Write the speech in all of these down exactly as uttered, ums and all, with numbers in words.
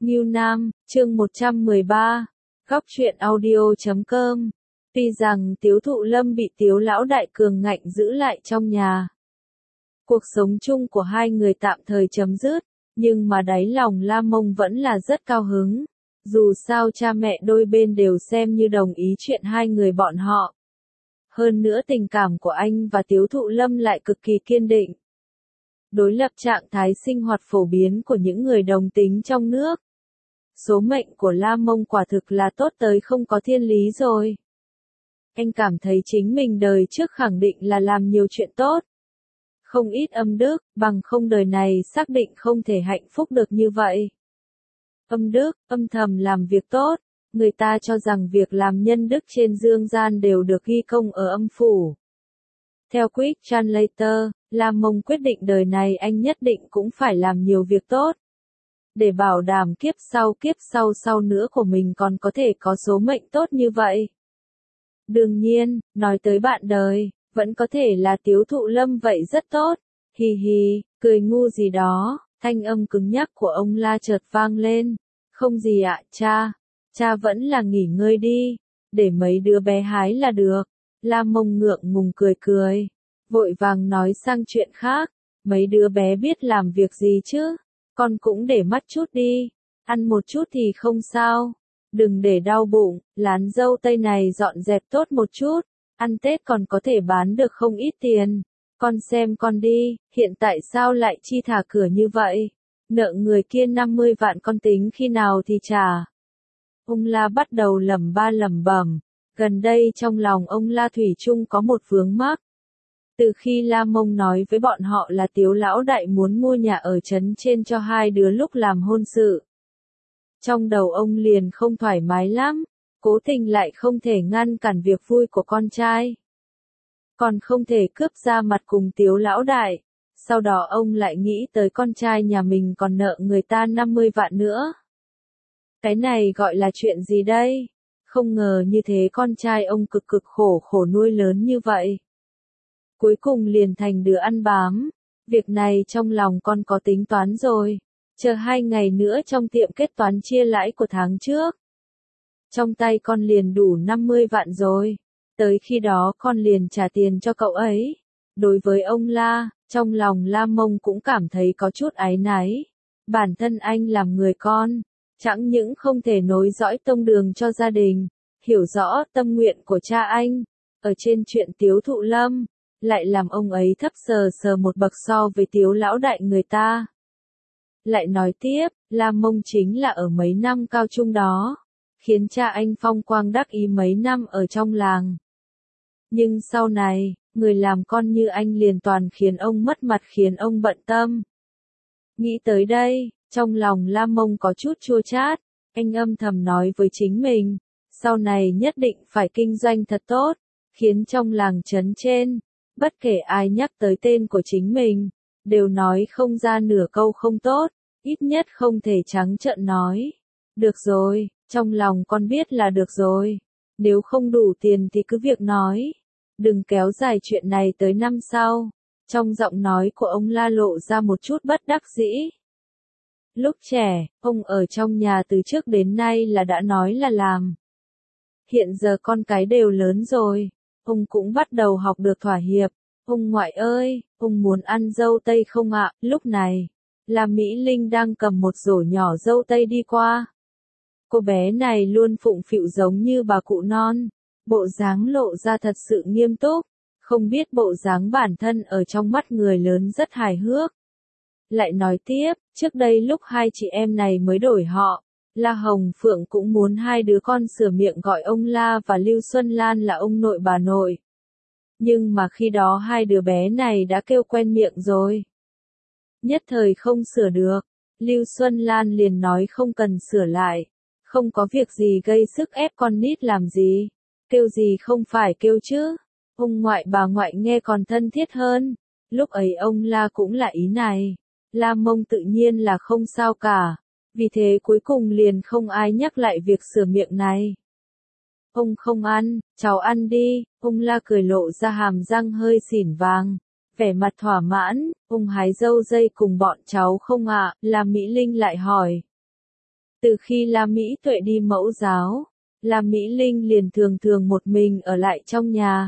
Ngưu Nam, chương một trăm mười ba, góc truyện audio chấm com. Tuy rằng Tiếu Thụ Lâm bị Tiếu lão đại cường ngạnh giữ lại trong nhà, cuộc sống chung của hai người tạm thời chấm dứt, nhưng mà đáy lòng La Mông vẫn là rất cao hứng. Dù sao cha mẹ đôi bên đều xem như đồng ý chuyện hai người bọn họ. Hơn nữa tình cảm của anh và Tiếu Thụ Lâm lại cực kỳ kiên định. Đối lập trạng thái sinh hoạt phổ biến của những người đồng tính trong nước. Số mệnh của La Mông quả thực là tốt tới không có thiên lý rồi. Anh cảm thấy chính mình đời trước khẳng định là làm nhiều chuyện tốt. Không ít âm đức, bằng không đời này xác định không thể hạnh phúc được như vậy. Âm đức, âm thầm làm việc tốt, người ta cho rằng việc làm nhân đức trên dương gian đều được ghi công ở âm phủ. Theo Quick Translator, La Mông quyết định đời này anh nhất định cũng phải làm nhiều việc tốt. Để bảo đảm kiếp sau kiếp sau sau nữa của mình còn có thể có số mệnh tốt như vậy. Đương nhiên, nói tới bạn đời, vẫn có thể là Tiếu Thụ Lâm vậy rất tốt. Hì hì, cười ngu gì đó, thanh âm cứng nhắc của ông La chợt vang lên. Không gì ạ, cha. Cha vẫn là nghỉ ngơi đi, để mấy đứa bé hái là được. La Mông ngượng ngùng cười cười, vội vàng nói sang chuyện khác. Mấy đứa bé biết làm việc gì chứ? Con cũng để mắt chút đi, ăn một chút thì không sao. Đừng để đau bụng, lán dâu tây này dọn dẹp tốt một chút, ăn Tết còn có thể bán được không ít tiền. Con xem con đi, hiện tại sao lại chi thả cửa như vậy? Nợ người kia năm mươi vạn con tính khi nào thì trả? Ông La bắt đầu lẩm ba lẩm bẩm, gần đây trong lòng ông La thủy chung có một vướng mắc. Từ khi La Mông nói với bọn họ là Tiếu lão đại muốn mua nhà ở trấn trên cho hai đứa lúc làm hôn sự. Trong đầu ông liền không thoải mái lắm, cố tình lại không thể ngăn cản việc vui của con trai. Còn không thể cướp ra mặt cùng Tiếu lão đại, sau đó ông lại nghĩ tới con trai nhà mình còn nợ người ta năm mươi vạn nữa. Cái này gọi là chuyện gì đây? Không ngờ như thế con trai ông cực cực khổ khổ nuôi lớn như vậy. Cuối cùng liền thành đứa ăn bám. Việc này trong lòng con có tính toán rồi. Chờ hai ngày nữa trong tiệm kết toán chia lãi của tháng trước. Trong tay con liền đủ năm mươi vạn rồi. Tới khi đó con liền trả tiền cho cậu ấy. Đối với ông La, trong lòng La Mông cũng cảm thấy có chút áy náy. Bản thân anh làm người con, chẳng những không thể nối dõi tông đường cho gia đình, hiểu rõ tâm nguyện của cha anh, ở trên chuyện Tiếu Thụ Lâm, lại làm ông ấy thấp sờ sờ một bậc so với Tiếu lão đại người ta. Lại nói tiếp, La Mông chính là ở mấy năm cao trung đó, khiến cha anh phong quang đắc ý mấy năm ở trong làng. Nhưng sau này, người làm con như anh liền toàn khiến ông mất mặt khiến ông bận tâm. Nghĩ tới đây, trong lòng La Mông có chút chua chát, anh âm thầm nói với chính mình, sau này nhất định phải kinh doanh thật tốt, khiến trong làng trấn trên, bất kể ai nhắc tới tên của chính mình, đều nói không ra nửa câu không tốt, ít nhất không thể trắng trợn nói. Được rồi, trong lòng con biết là được rồi, nếu không đủ tiền thì cứ việc nói, đừng kéo dài chuyện này tới năm sau. Trong giọng nói của ông La lộ ra một chút bất đắc dĩ. Lúc trẻ, ông ở trong nhà từ trước đến nay là đã nói là làm. Hiện giờ con cái đều lớn rồi, ông cũng bắt đầu học được thỏa hiệp. Ông ngoại ơi, ông muốn ăn dâu tây không ạ? Lúc này, là Mỹ Linh đang cầm một rổ nhỏ dâu tây đi qua. Cô bé này luôn phụng phịu giống như bà cụ non, bộ dáng lộ ra thật sự nghiêm túc, không biết bộ dáng bản thân ở trong mắt người lớn rất hài hước. Lại nói tiếp, trước đây lúc hai chị em này mới đổi họ, La Hồng Phượng cũng muốn hai đứa con sửa miệng gọi ông La và Lưu Xuân Lan là ông nội bà nội. Nhưng mà khi đó hai đứa bé này đã kêu quen miệng rồi. Nhất thời không sửa được, Lưu Xuân Lan liền nói không cần sửa lại, không có việc gì gây sức ép con nít làm gì, kêu gì không phải kêu chứ. Ông ngoại bà ngoại nghe còn thân thiết hơn, lúc ấy ông La cũng là ý này. La Mông tự nhiên là không sao cả, vì thế cuối cùng liền không ai nhắc lại việc sửa miệng này. Ông không ăn, cháu ăn đi, ông La cười lộ ra hàm răng hơi xỉn vàng, vẻ mặt thỏa mãn, ông hái dâu dây cùng bọn cháu không ạ? À? La Mỹ Linh lại hỏi. Từ khi La Mỹ Tuệ đi mẫu giáo, La Mỹ Linh liền thường thường một mình ở lại trong nhà.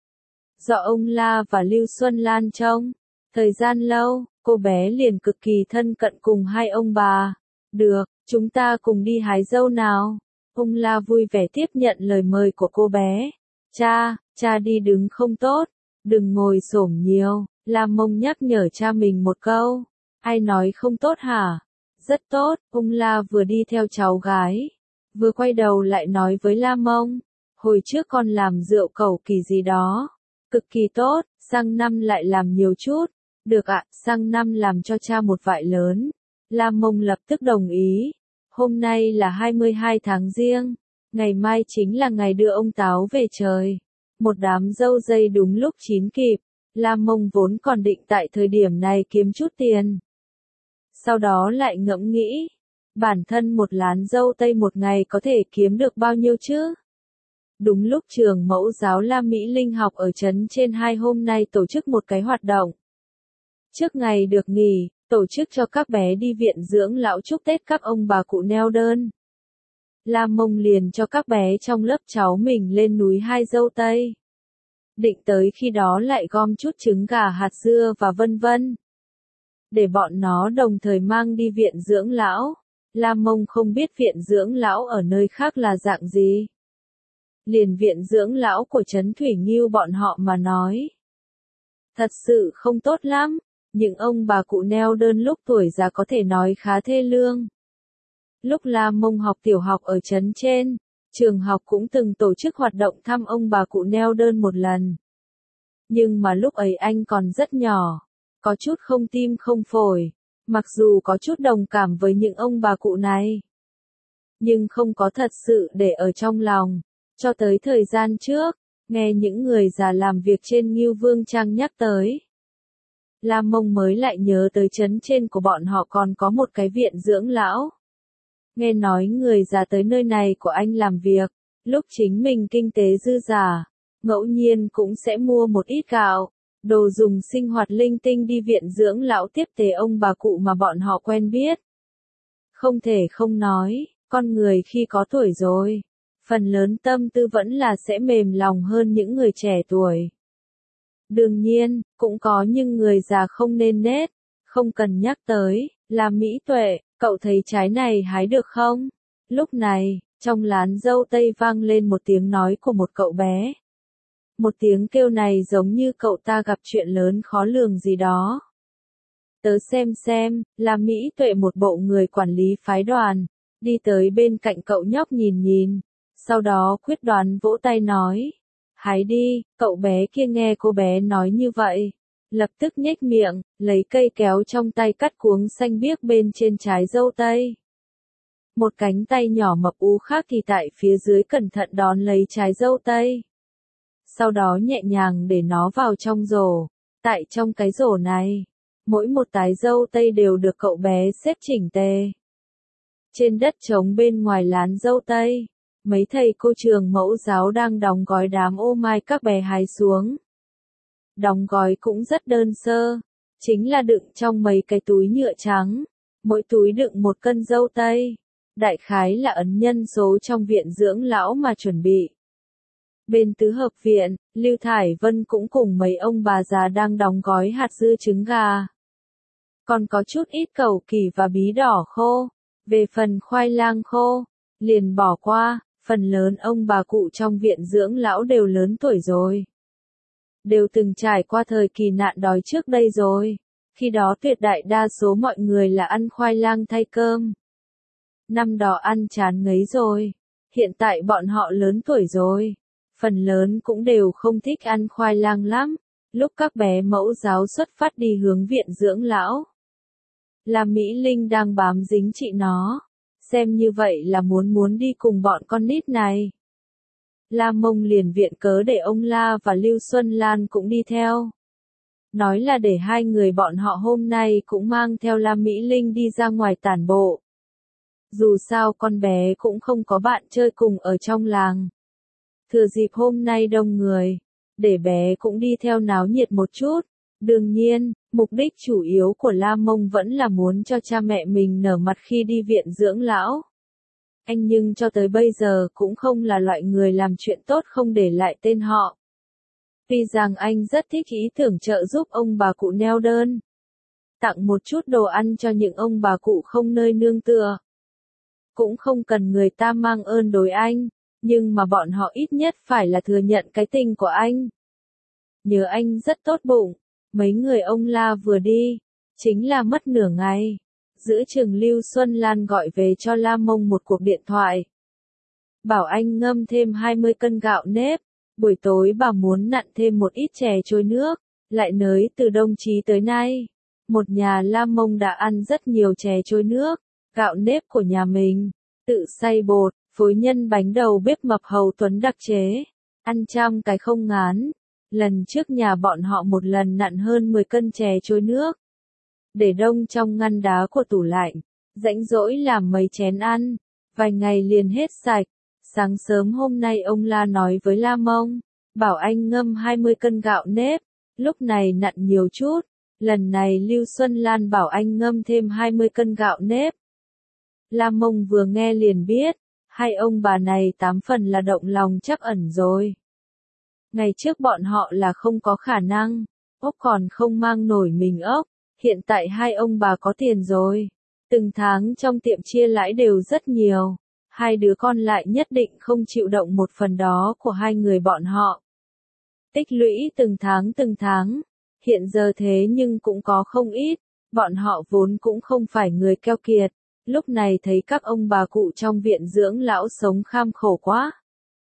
Do ông La và Lưu Xuân Lan trông, thời gian lâu, cô bé liền cực kỳ thân cận cùng hai ông bà. Được, chúng ta cùng đi hái dâu nào. Ông La vui vẻ tiếp nhận lời mời của cô bé. Cha, cha đi đứng không tốt, đừng ngồi xổm nhiều. La Mông nhắc nhở cha mình một câu. Ai nói không tốt hả? Rất tốt, ông La vừa đi theo cháu gái, vừa quay đầu lại nói với La Mông. Hồi trước con làm rượu cẩu kỳ gì đó. Cực kỳ tốt, sang năm lại làm nhiều chút. Được ạ, sang năm làm cho cha một vại lớn. La Mông lập tức đồng ý. Hôm nay là hai mươi hai tháng Giêng, ngày mai chính là ngày đưa ông Táo về trời. Một đám dâu dây đúng lúc chín kịp. La Mông vốn còn định tại thời điểm này kiếm chút tiền. Sau đó lại ngẫm nghĩ, bản thân một lán dâu tây một ngày có thể kiếm được bao nhiêu chứ? Đúng lúc trường mẫu giáo La Mỹ Linh học ở trấn trên hai hôm nay tổ chức một cái hoạt động. Trước ngày được nghỉ, tổ chức cho các bé đi viện dưỡng lão chúc Tết các ông bà cụ neo đơn. La Mông liền cho các bé trong lớp cháu mình lên núi hái dâu tây. Định tới khi đó lại gom chút trứng gà hạt dưa và vân vân. Để bọn nó đồng thời mang đi viện dưỡng lão. La Mông không biết viện dưỡng lão ở nơi khác là dạng gì. Liền viện dưỡng lão của trấn Thủy Nghiêu bọn họ mà nói. Thật sự không tốt lắm, những ông bà cụ neo đơn lúc tuổi già có thể nói khá thê lương. Lúc La Mông học tiểu học ở trấn trên, trường học cũng từng tổ chức hoạt động thăm ông bà cụ neo đơn một lần. Nhưng mà lúc ấy anh còn rất nhỏ, có chút không tim không phổi, mặc dù có chút đồng cảm với những ông bà cụ này. Nhưng không có thật sự để ở trong lòng, cho tới thời gian trước, nghe những người già làm việc trên Ngưu Vương Trang nhắc tới. La Mông mới lại nhớ tới trấn trên của bọn họ còn có một cái viện dưỡng lão. Nghe nói người già tới nơi này của anh làm việc, lúc chính mình kinh tế dư giả, ngẫu nhiên cũng sẽ mua một ít gạo, đồ dùng sinh hoạt linh tinh đi viện dưỡng lão tiếp tế ông bà cụ mà bọn họ quen biết. Không thể không nói, con người khi có tuổi rồi, phần lớn tâm tư vẫn là sẽ mềm lòng hơn những người trẻ tuổi. Đương nhiên, cũng có những người già không nên nết, không cần nhắc tới, là Mỹ Tuệ, cậu thấy trái này hái được không? Lúc này, trong lán dâu tây vang lên một tiếng nói của một cậu bé. Một tiếng kêu này giống như cậu ta gặp chuyện lớn khó lường gì đó. Tớ xem xem, là Mỹ Tuệ một bộ người quản lý phái đoàn, đi tới bên cạnh cậu nhóc nhìn nhìn, sau đó quyết đoán vỗ tay nói. Hái đi, cậu bé kia nghe cô bé nói như vậy. Lập tức nhếch miệng, lấy cây kéo trong tay cắt cuống xanh biếc bên trên trái dâu tây. Một cánh tay nhỏ mập ú khác thì tại phía dưới cẩn thận đón lấy trái dâu tây. Sau đó nhẹ nhàng để nó vào trong rổ. Tại trong cái rổ này, mỗi một tái dâu tây đều được cậu bé xếp chỉnh tề. Trên đất trống bên ngoài lán dâu tây, mấy thầy cô trường mẫu giáo đang đóng gói đám ô mai các bé hái xuống. Đóng gói cũng rất đơn sơ, chính là đựng trong mấy cái túi nhựa trắng, mỗi túi đựng một cân dâu tây. Đại khái là ấn nhân số trong viện dưỡng lão mà chuẩn bị. Bên tứ hợp viện, Lưu Thải Vân cũng cùng mấy ông bà già đang đóng gói hạt dưa trứng gà. Còn có chút ít cẩu kỳ và bí đỏ khô. Về phần khoai lang khô, liền bỏ qua, phần lớn ông bà cụ trong viện dưỡng lão đều lớn tuổi rồi. Đều từng trải qua thời kỳ nạn đói trước đây rồi. Khi đó tuyệt đại đa số mọi người là ăn khoai lang thay cơm. Năm đó ăn chán ngấy rồi. Hiện tại bọn họ lớn tuổi rồi. Phần lớn cũng đều không thích ăn khoai lang lắm. Lúc các bé mẫu giáo xuất phát đi hướng viện dưỡng lão, là Mỹ Linh đang bám dính chị nó. Xem như vậy là muốn muốn đi cùng bọn con nít này. La Mông liền viện cớ để ông La và Lưu Xuân Lan cũng đi theo. Nói là để hai người bọn họ hôm nay cũng mang theo La Mỹ Linh đi ra ngoài tản bộ. Dù sao con bé cũng không có bạn chơi cùng ở trong làng. Thừa dịp hôm nay đông người, để bé cũng đi theo náo nhiệt một chút. Đương nhiên, mục đích chủ yếu của La Mông vẫn là muốn cho cha mẹ mình nở mặt khi đi viện dưỡng lão. Anh nhưng cho tới bây giờ cũng không là loại người làm chuyện tốt không để lại tên họ. Tuy rằng anh rất thích ý tưởng trợ giúp ông bà cụ neo đơn, tặng một chút đồ ăn cho những ông bà cụ không nơi nương tựa. Cũng không cần người ta mang ơn đối anh, nhưng mà bọn họ ít nhất phải là thừa nhận cái tình của anh. Nhớ anh rất tốt bụng, mấy người ông La vừa đi, chính là mất nửa ngày. Giữa chừng Lưu Xuân Lan gọi về cho La Mông một cuộc điện thoại. Bảo anh ngâm thêm hai mươi cân gạo nếp, buổi tối bà muốn nặn thêm một ít chè trôi nước, lại nới từ Đông Chí tới nay. Một nhà La Mông đã ăn rất nhiều chè trôi nước, gạo nếp của nhà mình, tự xay bột, phối nhân bánh đầu bếp mập Hầu Tuấn đặc chế, ăn trăm cái không ngán. Lần trước nhà bọn họ một lần nặn hơn mười cân chè trôi nước, để đông trong ngăn đá của tủ lạnh, rãnh rỗi làm mấy chén ăn, vài ngày liền hết sạch. Sáng sớm hôm nay ông La nói với La Mông, bảo anh ngâm hai mươi cân gạo nếp, lúc này nặn nhiều chút, lần này Lưu Xuân Lan bảo anh ngâm thêm hai mươi cân gạo nếp. La Mông vừa nghe liền biết, hai ông bà này tám phần là động lòng trắc ẩn rồi. Ngày trước bọn họ là không có khả năng, ốc còn không mang nổi mình ốc, hiện tại hai ông bà có tiền rồi. Từng tháng trong tiệm chia lãi đều rất nhiều, hai đứa con lại nhất định không chịu động một phần đó của hai người bọn họ. Tích lũy từng tháng từng tháng, hiện giờ thế nhưng cũng có không ít, bọn họ vốn cũng không phải người keo kiệt, lúc này thấy các ông bà cụ trong viện dưỡng lão sống kham khổ quá.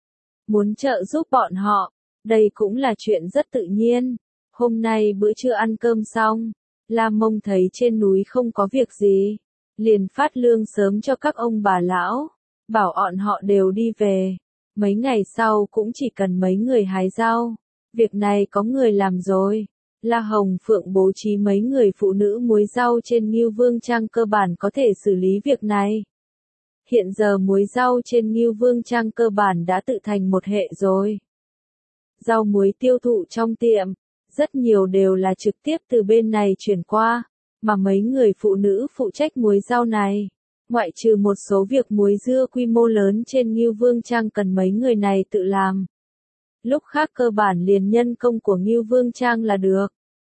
Muốn trợ giúp bọn họ, đây cũng là chuyện rất tự nhiên. Hôm nay bữa trưa ăn cơm xong, La Mông thấy trên núi không có việc gì, liền phát lương sớm cho các ông bà lão, bảo bọn họ đều đi về. Mấy ngày sau cũng chỉ cần mấy người hái rau, việc này có người làm rồi. La Hồng Phượng bố trí mấy người phụ nữ muối rau trên Ngưu Vương Trang cơ bản có thể xử lý việc này. Hiện giờ muối rau trên Ngưu Vương Trang cơ bản đã tự thành một hệ rồi. Rau muối tiêu thụ trong tiệm, rất nhiều đều là trực tiếp từ bên này chuyển qua, mà mấy người phụ nữ phụ trách muối rau này. Ngoại trừ một số việc muối dưa quy mô lớn trên Ngưu Vương Trang cần mấy người này tự làm. Lúc khác cơ bản liền nhân công của Ngưu Vương Trang là được.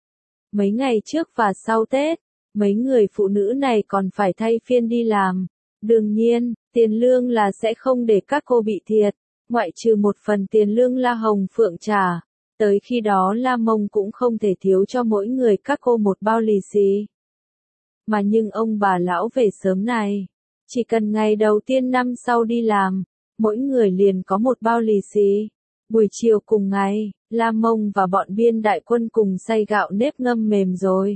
Mấy ngày trước và sau Tết, mấy người phụ nữ này còn phải thay phiên đi làm. Đương nhiên, tiền lương là sẽ không để các cô bị thiệt, ngoại trừ một phần tiền lương La Hồng Phượng trả. Tới khi đó La Mông cũng không thể thiếu cho mỗi người các cô một bao lì xì. Mà nhưng ông bà lão về sớm này, chỉ cần ngày đầu tiên năm sau đi làm, mỗi người liền có một bao lì xì. Buổi chiều cùng ngày, La Mông và bọn biên đại quân cùng xay gạo nếp ngâm mềm rồi.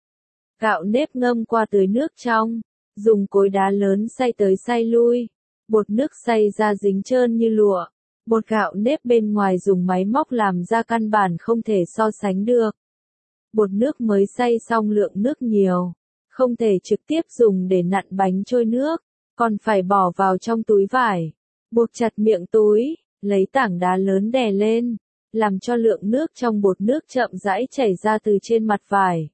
Gạo nếp ngâm qua tưới nước trong, dùng cối đá lớn xay tới xay lui, bột nước xay ra dính trơn như lụa. Bột gạo nếp bên ngoài dùng máy móc làm ra căn bản không thể so sánh được. Bột nước mới xay xong lượng nước nhiều, không thể trực tiếp dùng để nặn bánh trôi nước, còn phải bỏ vào trong túi vải, buộc chặt miệng túi, lấy tảng đá lớn đè lên, làm cho lượng nước trong bột nước chậm rãi chảy ra từ trên mặt vải.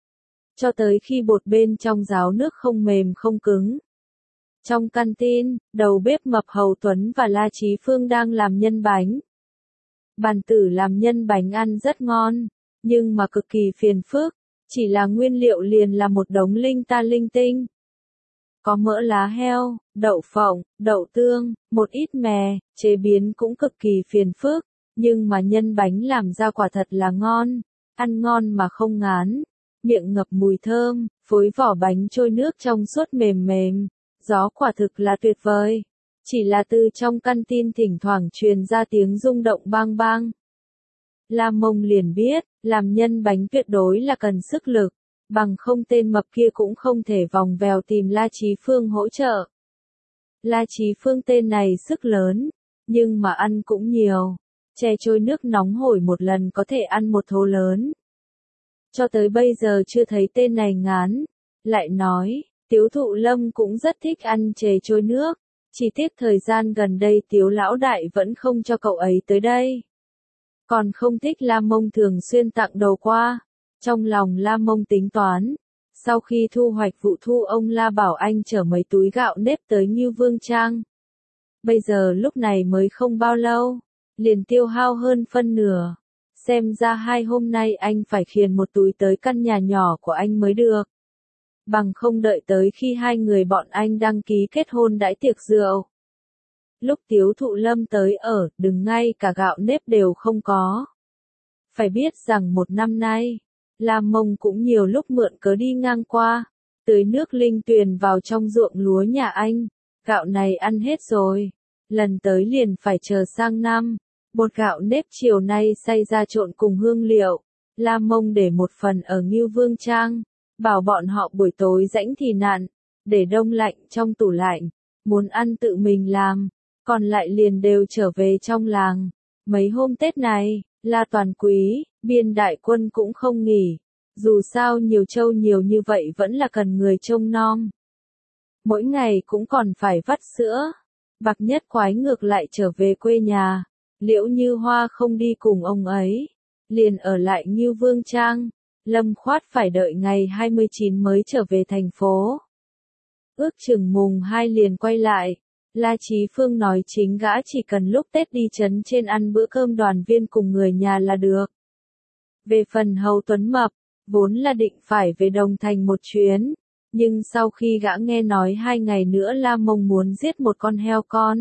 Cho tới khi bột bên trong ráo nước không mềm không cứng. Trong căn tin, đầu bếp mập Hầu Tuấn và La Chí Phương đang làm nhân bánh. Bàn tử làm nhân bánh ăn rất ngon, nhưng mà cực kỳ phiền phức, chỉ là nguyên liệu liền là một đống linh ta linh tinh. Có mỡ lá heo, đậu phộng, đậu tương, một ít mè, chế biến cũng cực kỳ phiền phức, nhưng mà nhân bánh làm ra quả thật là ngon, ăn ngon mà không ngán, miệng ngập mùi thơm, phối vỏ bánh trôi nước trong suốt mềm mềm. Gió quả thực là tuyệt vời. Chỉ là từ trong căn tin thỉnh thoảng truyền ra tiếng rung động bang bang. La Mông liền biết, làm nhân bánh tuyệt đối là cần sức lực, bằng không tên mập kia cũng không thể vòng vèo tìm La Chí Phương hỗ trợ. La Chí Phương tên này sức lớn, nhưng mà ăn cũng nhiều. Chè trôi nước nóng hổi một lần có thể ăn một thố lớn. Cho tới bây giờ chưa thấy tên này ngán. Lại nói, Tiếu Thụ Lâm cũng rất thích ăn chè trôi nước, chỉ tiếc thời gian gần đây Tiếu lão đại vẫn không cho cậu ấy tới đây. Còn không thích La Mông thường xuyên tặng đồ qua, trong lòng La Mông tính toán, Sau khi thu hoạch vụ thu, ông La bảo anh chở mấy túi gạo nếp tới Ngưu Vương Trang. Bây giờ lúc này mới không bao lâu, liền tiêu hao hơn phân nửa. Xem ra hai hôm nay anh phải khiêng một túi tới căn nhà nhỏ của anh mới được. Bằng không đợi tới khi hai người bọn anh đăng ký kết hôn đãi tiệc rượu. Lúc Tiếu Thụ Lâm tới ở, đừng ngay cả gạo nếp đều không có. Phải biết rằng một năm nay, La Mông cũng nhiều lúc mượn cớ đi ngang qua, tưới nước linh tuyền vào trong ruộng lúa nhà anh. Gạo này ăn hết rồi, lần tới liền phải chờ sang năm. Bột gạo nếp chiều nay xay ra trộn cùng hương liệu, La Mông để một phần ở Ngưu Vương Trang, bảo bọn họ buổi tối rãnh thì nặn, để đông lạnh trong tủ lạnh, muốn ăn tự mình làm, còn lại liền đều trở về trong làng. Mấy hôm Tết này, La Toàn Quý, Biên Đại Quân cũng không nghỉ, dù sao nhiều trâu nhiều như vậy vẫn là cần người trông nom. Mỗi ngày cũng còn phải vắt sữa. Bạc Nhất Quái ngược lại trở về quê nhà. Liễu Như Hoa không đi cùng ông ấy, liền ở lại Ngưu Vương Trang. Lâm Khoát phải đợi ngày hai mươi chín mới trở về thành phố. Ước chừng mùng hai liền quay lại. La Chí Phương nói chính gã chỉ cần lúc Tết đi trấn trên ăn bữa cơm đoàn viên cùng người nhà là được. Về phần Hầu Tuấn Mập, vốn là định phải về Đồng Thành một chuyến, nhưng sau khi gã nghe nói hai ngày nữa La Mông muốn giết một con heo con,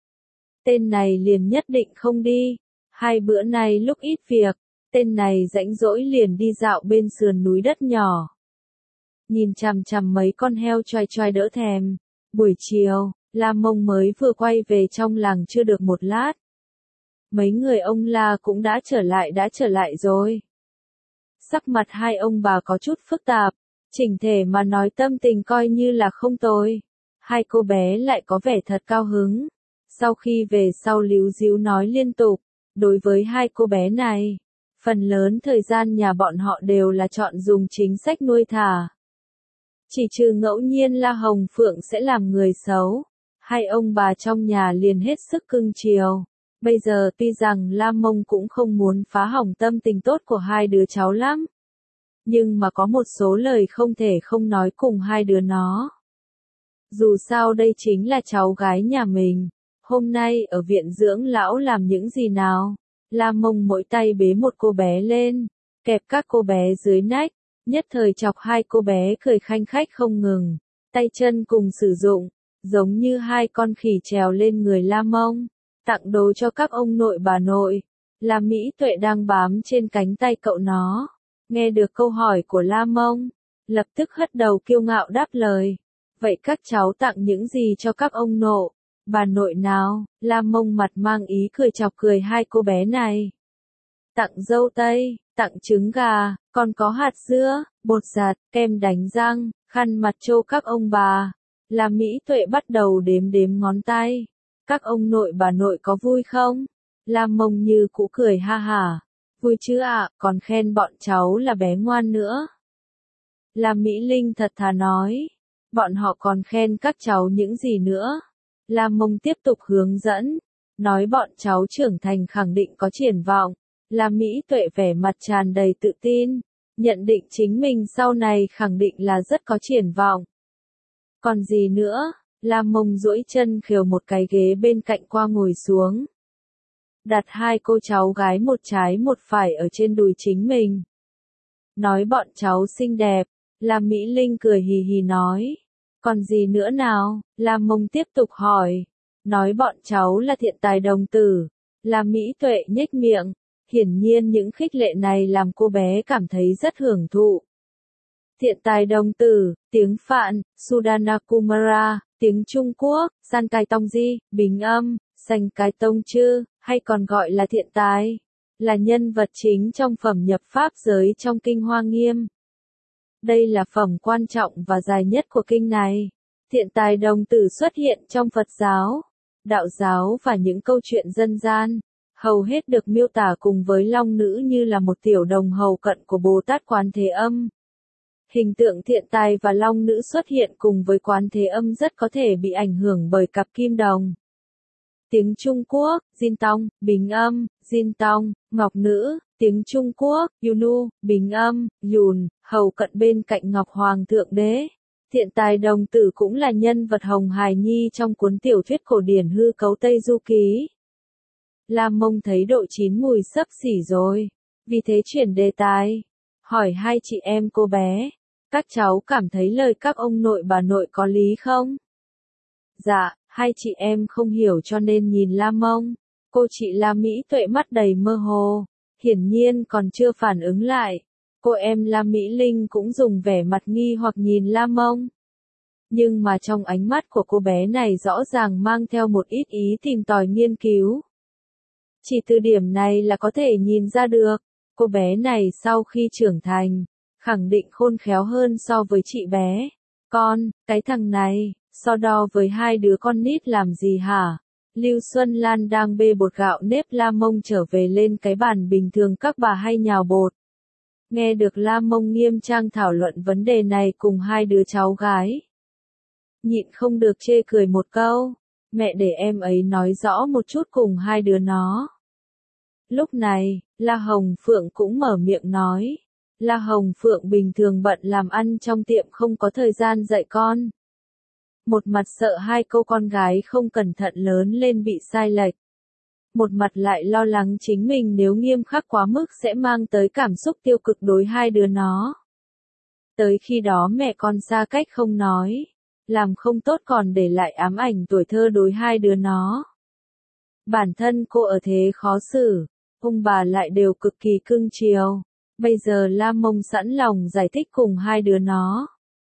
tên này liền nhất định không đi. Hai bữa nay lúc ít việc, tên này rãnh rỗi liền đi dạo bên sườn núi đất nhỏ. Nhìn chằm chằm mấy con heo choai choai đỡ thèm. Buổi chiều, La Mông mới vừa quay về trong làng chưa được một lát. Mấy người ông La cũng đã trở lại đã trở lại rồi. Sắc mặt hai ông bà có chút phức tạp, chỉnh thể mà nói tâm tình coi như là không tồi. Hai cô bé lại có vẻ thật cao hứng. Sau khi về sau líu díu nói liên tục, đối với hai cô bé này, phần lớn thời gian nhà bọn họ đều là chọn dùng chính sách nuôi thả. Chỉ trừ ngẫu nhiên La Hồng Phượng sẽ làm người xấu, hai ông bà trong nhà liền hết sức cưng chiều. Bây giờ tuy rằng La Mông cũng không muốn phá hỏng tâm tình tốt của hai đứa cháu lắm, nhưng mà có một số lời không thể không nói cùng hai đứa nó. Dù sao đây chính là cháu gái nhà mình. Hôm nay ở viện dưỡng lão làm những gì nào? La Mông mỗi tay bế một cô bé lên, kẹp các cô bé dưới nách, nhất thời chọc hai cô bé cười khanh khách không ngừng, tay chân cùng sử dụng, giống như hai con khỉ trèo lên người La Mông, tặng đồ cho các ông nội bà nội. La Mỹ Tuệ đang bám trên cánh tay cậu nó, nghe được câu hỏi của La Mông, lập tức hất đầu kiêu ngạo đáp lời. Vậy các cháu tặng những gì cho các ông nội, bà nội nào? La Mông mặt mang ý cười chọc cười hai cô bé này. Tặng dâu tây, tặng trứng gà, còn có hạt dưa, bột giặt, kem đánh răng, khăn mặt trâu các ông bà. La Mỹ Tuệ bắt đầu đếm đếm ngón tay. Các ông nội bà nội có vui không? La Mông như cũ cười ha hả. Vui chứ ạ, à, còn khen bọn cháu là bé ngoan nữa. La Mỹ Linh thật thà nói. Bọn họ còn khen các cháu những gì nữa? La Mông tiếp tục hướng dẫn, nói bọn cháu trưởng thành khẳng định có triển vọng. La Mỹ Tuệ vẻ mặt tràn đầy tự tin, nhận định chính mình sau này khẳng định là rất có triển vọng. Còn gì nữa? La Mông duỗi chân khều một cái ghế bên cạnh qua ngồi xuống. Đặt hai cô cháu gái một trái một phải ở trên đùi chính mình. Nói bọn cháu xinh đẹp, La Mỹ Linh cười hì hì nói. Còn gì nữa nào? La Mông tiếp tục hỏi. Nói bọn cháu là thiện tài đồng tử. La Mỹ Tuệ nhếch miệng. Hiển nhiên những khích lệ này làm cô bé cảm thấy rất hưởng thụ. Thiện tài đồng tử, tiếng Phạn, Sudanakumara, tiếng Trung Quốc, San Cai Tông Di, Bình Âm, Sanh Cái Tông Chư, hay còn gọi là thiện tài, là nhân vật chính trong phẩm nhập pháp giới trong kinh Hoa Nghiêm. Đây là phẩm quan trọng và dài nhất của kinh này. Thiện tài đồng tử xuất hiện trong Phật giáo, đạo giáo và những câu chuyện dân gian, hầu hết được miêu tả cùng với long nữ như là một tiểu đồng hầu cận của Bồ Tát Quán Thế Âm. Hình tượng thiện tài và long nữ xuất hiện cùng với Quán Thế Âm rất có thể bị ảnh hưởng bởi cặp kim đồng. Tiếng Trung Quốc, Jin Tong, Bình Âm, Jin Tong, Ngọc Nữ, Tiếng Trung Quốc, Yunu, bình âm, Yùn, hầu cận bên cạnh Ngọc Hoàng Thượng Đế. Thiện tài đồng tử cũng là nhân vật hồng hài nhi trong cuốn tiểu thuyết cổ điển hư cấu Tây Du Ký. Lam Mông thấy độ chín mùi sấp xỉ rồi, vì thế chuyển đề tài, hỏi hai chị em cô bé, các cháu cảm thấy lời các ông nội bà nội có lý không? Dạ, hai chị em không hiểu cho nên nhìn Lam Mông, cô chị La Mỹ Tuệ mắt đầy mơ hồ, hiển nhiên còn chưa phản ứng lại. Cô em La Mỹ Linh cũng dùng vẻ mặt nghi hoặc nhìn Lam Mông. Nhưng mà trong ánh mắt của cô bé này rõ ràng mang theo một ít ý tìm tòi nghiên cứu. Chỉ từ điểm này là có thể nhìn ra được, cô bé này sau khi trưởng thành, khẳng định khôn khéo hơn so với chị bé. Con, cái thằng này, so đo với hai đứa con nít làm gì hả? Lưu Xuân Lan đang bê bột gạo nếp Lam Mông trở về lên cái bàn bình thường các bà hay nhào bột. Nghe được Lam Mông nghiêm trang thảo luận vấn đề này cùng hai đứa cháu gái. Nhịn không được chê cười một câu, mẹ để em ấy nói rõ một chút cùng hai đứa nó. Lúc này, La Hồng Phượng cũng mở miệng nói. La Hồng Phượng bình thường bận làm ăn trong tiệm không có thời gian dạy con. Một mặt sợ hai cô con gái không cẩn thận lớn lên bị sai lệch. Một mặt lại lo lắng chính mình nếu nghiêm khắc quá mức sẽ mang tới cảm xúc tiêu cực đối hai đứa nó. Tới khi đó mẹ con xa cách không nói, làm không tốt còn để lại ám ảnh tuổi thơ đối hai đứa nó. Bản thân cô ở thế khó xử, ông bà lại đều cực kỳ cưng chiều. Bây giờ Lam Mông sẵn lòng giải thích cùng hai đứa nó.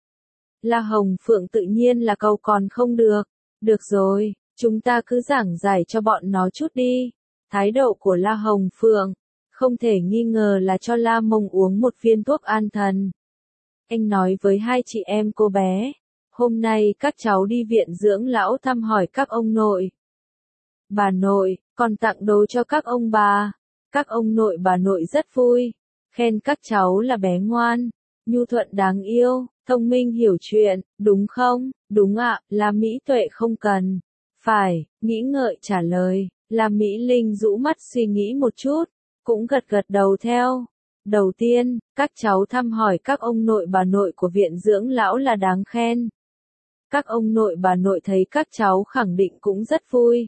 La Hồng Phượng tự nhiên là câu còn không được. Được rồi, chúng ta cứ giảng giải cho bọn nó chút đi. Thái độ của La Hồng Phượng, không thể nghi ngờ là cho Lam Mông uống một viên thuốc an thần. Anh nói với hai chị em cô bé, hôm nay các cháu đi viện dưỡng lão thăm hỏi các ông nội. Bà nội, còn tặng đồ cho các ông bà. Các ông nội bà nội rất vui, khen các cháu là bé ngoan, nhu thuận đáng yêu, thông minh hiểu chuyện, đúng không? Đúng ạ, là Mỹ Tuệ không cần. Phải, nghĩ ngợi trả lời, là Mỹ Linh rũ mắt suy nghĩ một chút, cũng gật gật đầu theo. Đầu tiên, các cháu thăm hỏi các ông nội bà nội của viện dưỡng lão là đáng khen. Các ông nội bà nội thấy các cháu khẳng định cũng rất vui.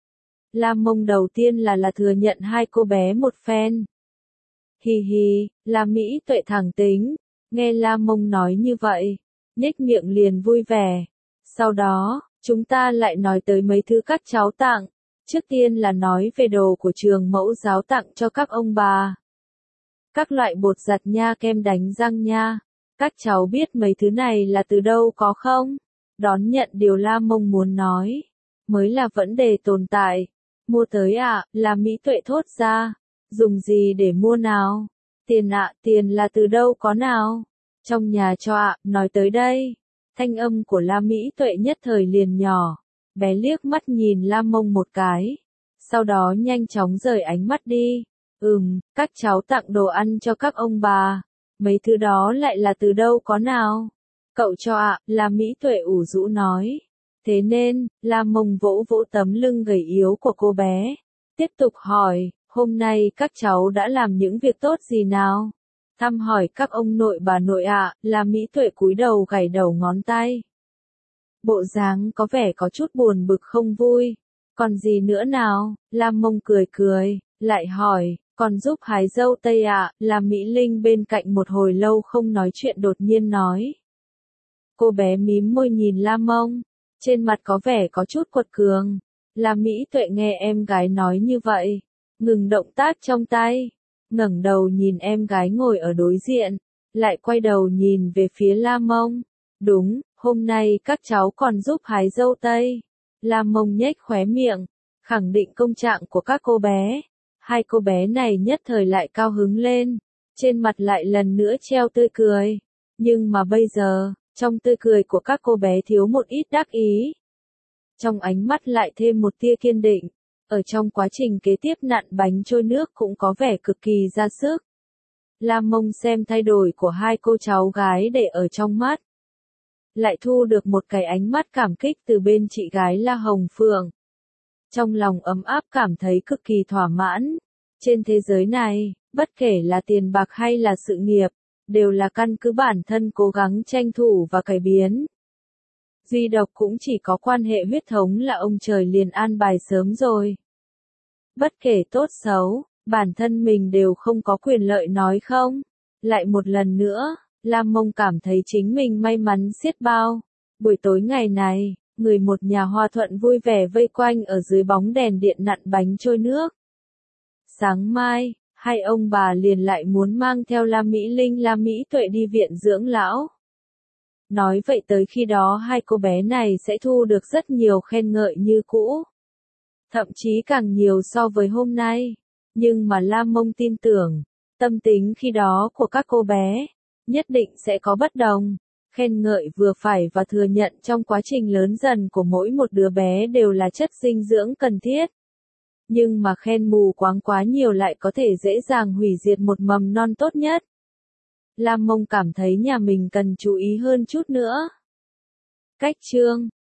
Lam Mông đầu tiên là là thừa nhận hai cô bé một phen. Hì hì, là Mỹ Tuệ thẳng tính, nghe Lam Mông nói như vậy, nhếch miệng liền vui vẻ. Sau đó, chúng ta lại nói tới mấy thứ các cháu tặng. Trước tiên là nói về đồ của trường mẫu giáo tặng cho các ông bà. Các loại bột giặt nha, kem đánh răng nha. Các cháu biết mấy thứ này là từ đâu có không? Đón nhận điều Lam Mông muốn nói, mới là vấn đề tồn tại. Mua tới ạ, à, là Mỹ Tuệ thốt ra. Dùng gì để mua nào? Tiền ạ, à, tiền là từ đâu có nào? Trong nhà cho ạ, à, nói tới đây. Thanh âm của La Mỹ Tuệ nhất thời liền nhỏ. Bé liếc mắt nhìn Lam Mông một cái. Sau đó nhanh chóng rời ánh mắt đi. Ừm, các cháu tặng đồ ăn cho các ông bà. Mấy thứ đó lại là từ đâu có nào? Cậu cho ạ, à, La Mỹ Tuệ ủ rũ nói. Thế nên, Lam Mông vỗ vỗ tấm lưng gầy yếu của cô bé. Tiếp tục hỏi, hôm nay các cháu đã làm những việc tốt gì nào? Thăm hỏi các ông nội bà nội ạ, à, là Mỹ Tuệ cúi đầu gảy đầu ngón tay. Bộ dáng có vẻ có chút buồn bực không vui. Còn gì nữa nào? Lam Mông cười cười, lại hỏi, còn giúp hái dâu tây ạ, à, là Mỹ Linh bên cạnh một hồi lâu không nói chuyện đột nhiên nói. Cô bé mím môi nhìn Lam Mông, trên mặt có vẻ có chút quật cường. Là Mỹ Tuệ nghe em gái nói như vậy, ngừng động tác trong tay, ngẩng đầu nhìn em gái ngồi ở đối diện, lại quay đầu nhìn về phía Lam Mông. Đúng, hôm nay các cháu còn giúp hái dâu tây. Lam Mông nhếch khóe miệng, khẳng định công trạng của các cô bé. Hai cô bé này nhất thời lại cao hứng lên, trên mặt lại lần nữa treo tươi cười. Nhưng mà bây giờ, trong tươi cười của các cô bé thiếu một ít đắc ý. Trong ánh mắt lại thêm một tia kiên định. Ở trong quá trình kế tiếp nặn bánh trôi nước cũng có vẻ cực kỳ ra sức. Lam Mông xem thay đổi của hai cô cháu gái để ở trong mắt. Lại thu được một cái ánh mắt cảm kích từ bên chị gái La Hồng Phượng. Trong lòng ấm áp cảm thấy cực kỳ thỏa mãn. Trên thế giới này, Bất kể là tiền bạc hay là sự nghiệp, đều là căn cứ bản thân cố gắng tranh thủ và cải biến. Duy độc cũng chỉ có quan hệ huyết thống là ông trời liền an bài sớm rồi. Bất kể tốt xấu, bản thân mình đều không có quyền lợi nói không. Lại một lần nữa, Lam Mông cảm thấy chính mình may mắn xiết bao. Buổi tối ngày này, người một nhà hòa thuận vui vẻ vây quanh ở dưới bóng đèn điện nặn bánh trôi nước. Sáng mai, hai ông bà liền lại muốn mang theo Lam Mỹ Linh Lam Mỹ Tuệ đi viện dưỡng lão. Nói vậy tới khi đó hai cô bé này sẽ thu được rất nhiều khen ngợi như cũ. Thậm chí càng nhiều so với hôm nay. Nhưng mà Lam Mông tin tưởng, tâm tính khi đó của các cô bé, nhất định sẽ có bất đồng. Khen ngợi vừa phải và thừa nhận trong quá trình lớn dần của mỗi một đứa bé đều là chất dinh dưỡng cần thiết. Nhưng mà khen mù quáng quá nhiều lại có thể dễ dàng hủy diệt một mầm non tốt nhất. Lam Mông cảm thấy nhà mình cần chú ý hơn chút nữa. Cách chương